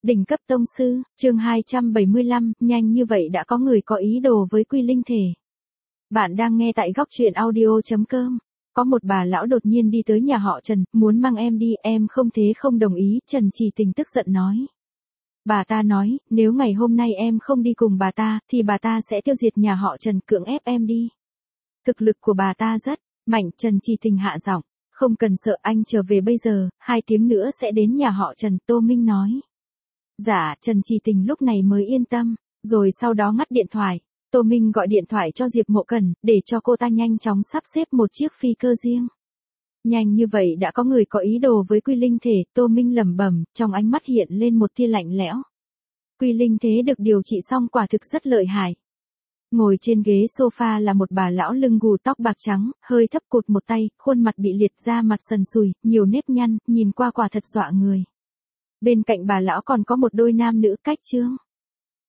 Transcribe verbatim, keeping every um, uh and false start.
Đỉnh cấp tông sư, chương hai trăm bảy mươi lăm, nhanh như vậy đã có người có ý đồ với Quy Linh thể. Bạn đang nghe tại góc truyện audio chấm com. Có một bà lão đột nhiên đi tới nhà họ Trần, muốn mang em đi, em không thế không đồng ý, Trần Chỉ Tình tức giận nói. Bà ta nói, nếu ngày hôm nay em không đi cùng bà ta, thì bà ta sẽ tiêu diệt nhà họ Trần, cưỡng ép em đi. Thực lực của bà ta rất mạnh, Trần Chỉ Tình hạ giọng, không cần sợ, anh trở về bây giờ, hai tiếng nữa sẽ đến nhà họ Trần, Tô Minh nói. Dạ, Trần Chỉ Tình lúc này mới yên tâm, rồi sau đó ngắt điện thoại. Tô Minh gọi điện thoại cho Diệp Mộ Cẩn, để cho cô ta nhanh chóng sắp xếp một chiếc phi cơ riêng. Nhanh như vậy đã có người có ý đồ với Quy Linh thể, Tô Minh lẩm bẩm, trong ánh mắt hiện lên một tia lạnh lẽo. Quy Linh thế được điều trị xong quả thực rất lợi hại. Ngồi trên ghế sofa là một bà lão lưng gù tóc bạc trắng, hơi thấp cụt một tay, khuôn mặt bị liệt ra, mặt sần sùi, nhiều nếp nhăn, nhìn qua quả thật dọa người. Bên cạnh bà lão còn có một đôi nam nữ cách trương.